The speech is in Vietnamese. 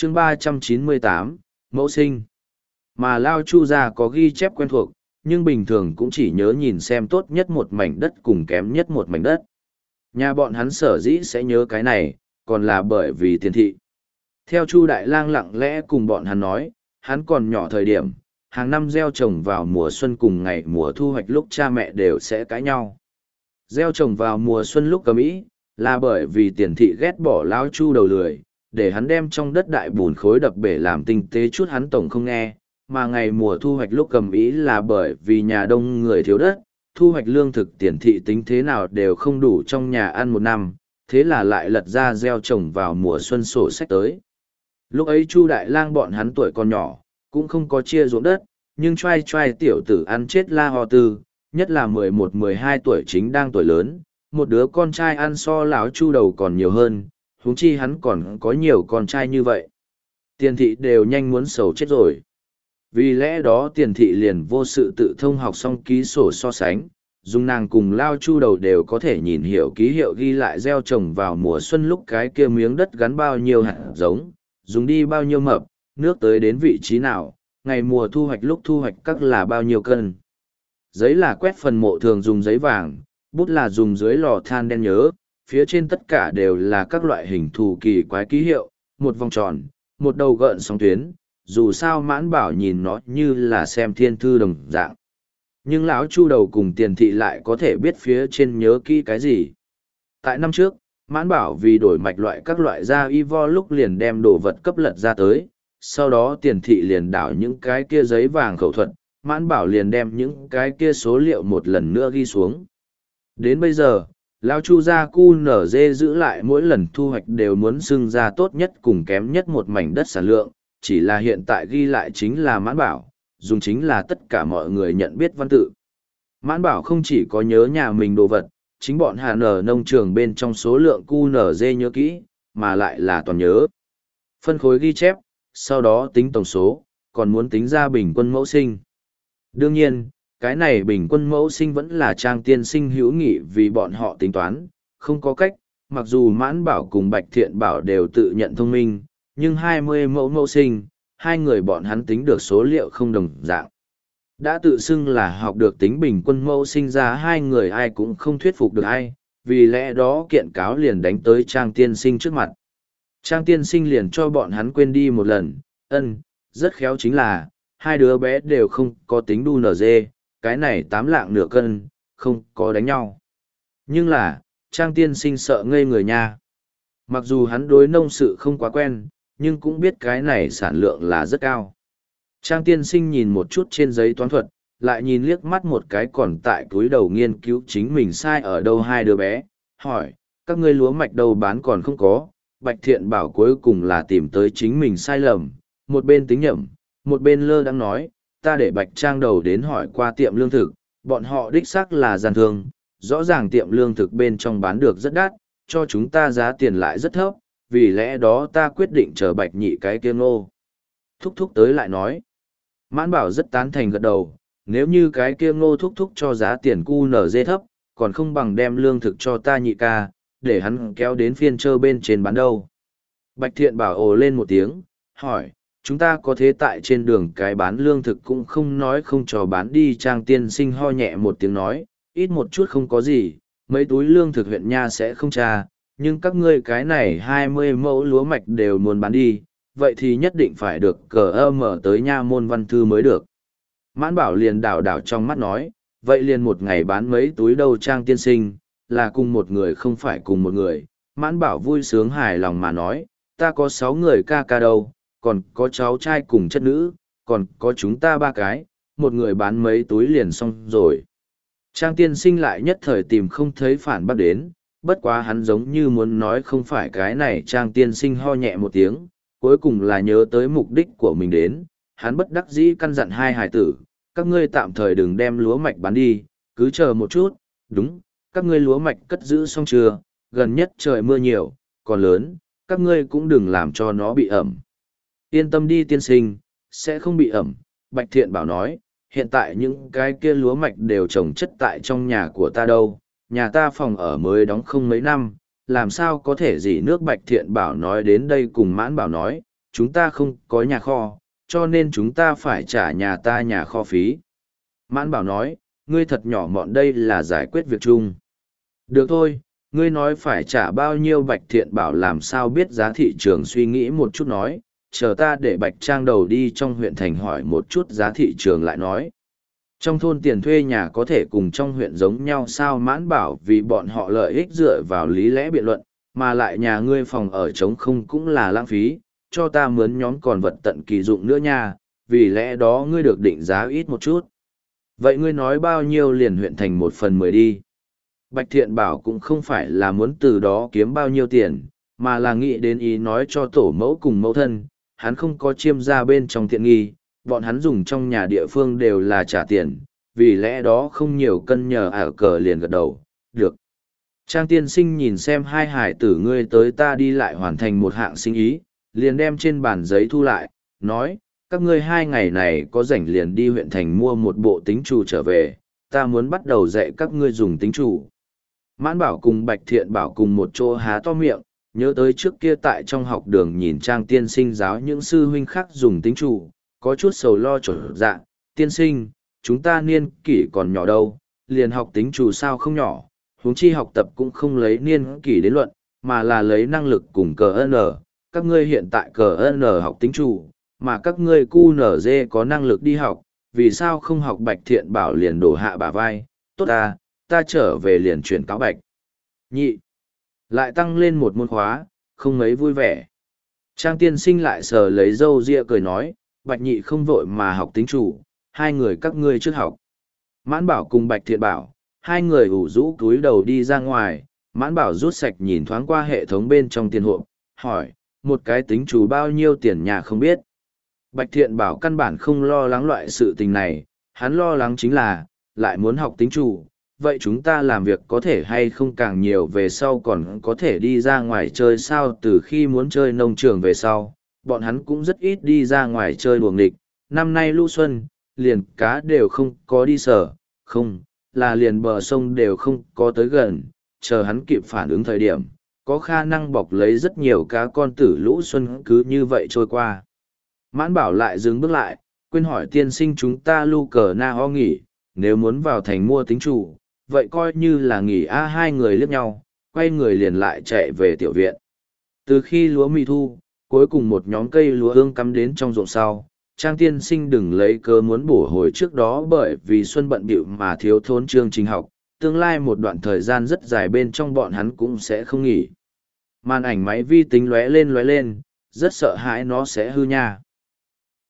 chương 398, mẫu sinh. Mà Lao Chu gia có ghi chép quen thuộc, nhưng bình thường cũng chỉ nhớ nhìn xem tốt nhất một mảnh đất cùng kém nhất một mảnh đất. Nhà bọn hắn sở dĩ sẽ nhớ cái này, còn là bởi vì tiền thị. Theo Chu Đại Lang lặng lẽ cùng bọn hắn nói, hắn còn nhỏ thời điểm, hàng năm gieo trồng vào mùa xuân cùng ngày mùa thu hoạch lúc cha mẹ đều sẽ cãi nhau. Gieo trồng vào mùa xuân lúc cầm ý, là bởi vì tiền thị ghét bỏ Lão Chu đầu lười, để hắn đem trong đất đại bùn khối đập bể làm tinh tế chút hắn tổng không nghe, mà ngày mùa thu hoạch lúc cầm ý là bởi vì nhà đông người thiếu đất, thu hoạch lương thực tiền thị tính thế nào đều không đủ trong nhà ăn một năm, thế là lại lật ra gieo trồng vào mùa xuân sổ sách tới. Lúc ấy Chu Đại Lang bọn hắn tuổi còn nhỏ, cũng không có chia ruộng đất, nhưng trai trai tiểu tử ăn chết la ho tư, nhất là 11-12 tuổi chính đang tuổi lớn, một đứa con trai ăn so lão Chu đầu còn nhiều hơn, huống chi hắn còn có nhiều con trai như vậy. Tiền thị đều nhanh muốn sầu chết rồi. Vì lẽ đó tiền thị liền vô sự tự thông học xong ký sổ so sánh, dùng nàng cùng Lao Chu đầu đều có thể nhìn hiểu ký hiệu ghi lại gieo trồng vào mùa xuân lúc cái kia miếng đất gắn bao nhiêu hạt giống, dùng đi bao nhiêu mập, nước tới đến vị trí nào, ngày mùa thu hoạch lúc thu hoạch các là bao nhiêu cân. Giấy là quét phần mộ thường dùng giấy vàng, bút là dùng dưới lò than đen nhớ, phía trên tất cả đều là các loại hình thù kỳ quái ký hiệu, một vòng tròn, một đầu gợn sóng tuyến, dù sao Mãn Bảo nhìn nó như là xem thiên thư đồng dạng. Nhưng lão Chu đầu cùng tiền thị lại có thể biết phía trên nhớ kỹ cái gì. Tại năm trước, Mãn Bảo vì đổi mạch loại các loại da y vo lúc liền đem đồ vật cấp lật ra tới, sau đó tiền thị liền đảo những cái kia giấy vàng khẩu thuật, Mãn Bảo liền đem những cái kia số liệu một lần nữa ghi xuống. Đến bây giờ, lão Chu gia cu nở dê giữ lại mỗi lần thu hoạch đều muốn xưng ra tốt nhất cùng kém nhất một mảnh đất sản lượng, chỉ là hiện tại ghi lại chính là Mãn Bảo, dùng chính là tất cả mọi người nhận biết văn tự. Mãn Bảo không chỉ có nhớ nhà mình đồ vật, chính bọn Hà Nở nông trường bên trong số lượng cu nở dê nhớ kỹ, mà lại là toàn nhớ. Phân khối ghi chép, sau đó tính tổng số, còn muốn tính ra bình quân mẫu sinh. Đương nhiên, cái này bình quân mẫu sinh vẫn là Trang tiên sinh hữu nghị vì bọn họ tính toán, không có cách, mặc dù Mãn Bảo cùng Bạch Thiện Bảo đều tự nhận thông minh, nhưng 20 mẫu mẫu sinh, hai người bọn hắn tính được số liệu không đồng dạng. Đã tự xưng là học được tính bình quân mẫu sinh ra hai người ai cũng không thuyết phục được ai, vì lẽ đó kiện cáo liền đánh tới Trang tiên sinh trước mặt. Trang tiên sinh liền cho bọn hắn quên đi một lần, rất khéo chính là, hai đứa bé đều không có tính đu nở dê, cái này 8 lạng nửa cân, không có đánh nhau. Nhưng là, Trang tiên sinh sợ ngây người nha. Mặc dù hắn đối nông sự không quá quen, nhưng cũng biết cái này sản lượng là rất cao. Trang tiên sinh nhìn một chút trên giấy toán thuật, lại nhìn liếc mắt một cái còn tại túi đầu nghiên cứu chính mình sai ở đâu hai đứa bé, hỏi, các ngươi lúa mạch đâu bán còn không có. Bạch Thiện Bảo cuối cùng là tìm tới chính mình sai lầm, một bên tính nhẩm, một bên lơ đang nói, ta để Bạch Trang đầu đến hỏi qua tiệm lương thực, bọn họ đích xác là gian thương, rõ ràng tiệm lương thực bên trong bán được rất đắt, cho chúng ta giá tiền lại rất thấp, vì lẽ đó ta quyết định chờ Bạch Nhị cái kia Ngô Thúc Thúc tới lại nói. Mãn Bảo rất tán thành gật đầu, nếu như cái kia Ngô Thúc Thúc cho giá tiền cu nở dê thấp, còn không bằng đem lương thực cho ta nhị ca, để hắn kéo đến phiên trơ bên trên bán đâu. Bạch Thiện Bảo ồ lên một tiếng, hỏi, chúng ta có thế tại trên đường cái bán lương thực cũng không nói không cho bán đi. Trang tiên sinh ho nhẹ một tiếng nói, ít một chút không có gì, mấy túi lương thực huyện nha sẽ không tra, nhưng các ngươi cái này 20 mẫu lúa mạch đều muốn bán đi, vậy thì nhất định phải được cờ mở tới nha môn văn thư mới được. Mãn Bảo liền đảo đảo trong mắt nói, vậy liền một ngày bán mấy túi đâu. Trang tiên sinh, là cùng một người không phải cùng một người. Mãn Bảo vui sướng hài lòng mà nói, ta có 6 người ca ca đâu, còn có cháu trai cùng chất nữ, còn có chúng ta 3 cái, một người bán mấy túi liền xong rồi. Trang tiên sinh lại nhất thời tìm không thấy phản bác đến, bất quá hắn giống như muốn nói không phải cái này. Trang tiên sinh ho nhẹ một tiếng, cuối cùng là nhớ tới mục đích của mình đến, hắn bất đắc dĩ căn dặn hai hài tử, các ngươi tạm thời đừng đem lúa mạch bán đi, cứ chờ một chút, đúng, các ngươi lúa mạch cất giữ xong chưa, gần nhất trời mưa nhiều, còn lớn, các ngươi cũng đừng làm cho nó bị ẩm. Yên tâm đi tiên sinh, sẽ không bị ẩm. Bạch Thiện Bảo nói, hiện tại những cái kia lúa mạch đều trồng chất tại trong nhà của ta đâu, nhà ta phòng ở mới đóng không mấy năm, làm sao có thể gì nước. Bạch Thiện Bảo nói đến đây cùng Mãn Bảo nói, chúng ta không có nhà kho, cho nên chúng ta phải trả nhà ta nhà kho phí. Mãn Bảo nói, ngươi thật nhỏ mọn, đây là giải quyết việc chung. Được thôi, ngươi nói phải trả bao nhiêu? Bạch Thiện Bảo làm sao biết giá thị trường, suy nghĩ một chút nói, chờ ta để Bạch Trang đầu đi trong huyện thành hỏi một chút giá thị trường lại nói. Trong thôn tiền thuê nhà có thể cùng trong huyện giống nhau sao? Mãn Bảo vì bọn họ lợi ích dựa vào lý lẽ biện luận, mà lại nhà ngươi phòng ở trống không cũng là lãng phí, cho ta mướn nhóm còn vật tận kỳ dụng nữa nha, vì lẽ đó ngươi được định giá ít một chút. Vậy ngươi nói bao nhiêu liền huyện thành 1/10 đi. Bạch Thiện Bảo cũng không phải là muốn từ đó kiếm bao nhiêu tiền, mà là nghĩ đến ý nói cho tổ mẫu cùng mẫu thân, hắn không có chiêm ra bên trong tiện nghi, bọn hắn dùng trong nhà địa phương đều là trả tiền, vì lẽ đó không nhiều cân nhờ ở cờ liền gật đầu, được. Trang tiên sinh nhìn xem hai hải tử ngươi tới ta đi lại hoàn thành một hạng sinh ý, liền đem trên bàn giấy thu lại, nói, các ngươi 2 ngày này có rảnh liền đi huyện thành mua một bộ tính chủ trở về, ta muốn bắt đầu dạy các ngươi dùng tính chủ. Mãn Bảo cùng Bạch Thiện Bảo cùng một chỗ há to miệng, nhớ tới trước kia tại trong học đường nhìn Trang tiên sinh giáo những sư huynh khác dùng tính chủ, có chút sầu lo trở dạ, tiên sinh, chúng ta niên kỷ còn nhỏ đâu, liền học tính chủ sao không nhỏ, huống chi học tập cũng không lấy niên kỷ đến luận, mà là lấy năng lực cùng cờ N, các ngươi hiện tại cờ N học tính chủ, mà các ngươi QNZ có năng lực đi học, vì sao không học? Bạch Thiện Bảo liền đổ hạ bả vai, tốt ta trở về liền chuyển cáo Bạch Nhị. Lại tăng lên một môn khóa, không mấy vui vẻ. Trang tiên sinh lại sờ lấy râu ria cười nói, Bạch Nhị không vội mà học tính chủ, 2 người các ngươi trước học. Mãn Bảo cùng Bạch Thiện Bảo, 2 người ủ rũ túi đầu đi ra ngoài, Mãn Bảo rút sạch nhìn thoáng qua hệ thống bên trong tiền hộp, hỏi, một cái tính chủ bao nhiêu tiền nhà không biết. Bạch Thiện Bảo căn bản không lo lắng loại sự tình này, hắn lo lắng chính là, lại muốn học tính chủ, vậy chúng ta làm việc có thể hay không càng nhiều về sau còn có thể đi ra ngoài chơi sao? Từ khi muốn chơi nông trường về sau, bọn hắn cũng rất ít đi ra ngoài chơi đùa nghịch, năm nay lũ xuân, liền cá đều không có đi sở, không, là liền bờ sông đều không có tới gần, chờ hắn kịp phản ứng thời điểm, có khả năng bọc lấy rất nhiều cá con tử lũ xuân cứ như vậy trôi qua. Mãn Bảo lại dừng bước lại, quên hỏi tiên sinh chúng ta lu cờ na ho nghỉ, nếu muốn vào thành mua tính chủ, vậy coi như là nghỉ. Hai người liếc nhau, quay người liền lại chạy về tiểu viện. Từ khi lúa mì thu, cuối cùng một nhóm cây lúa ương cắm đến trong ruộng sau, Trang tiên sinh đừng lấy cớ muốn bổ hồi trước đó bởi vì xuân bận bịu mà thiếu thốn chương trình học, tương lai một đoạn thời gian rất dài bên trong bọn hắn cũng sẽ không nghỉ. Màn ảnh máy vi tính lóe lên, rất sợ hãi nó sẽ hư nha.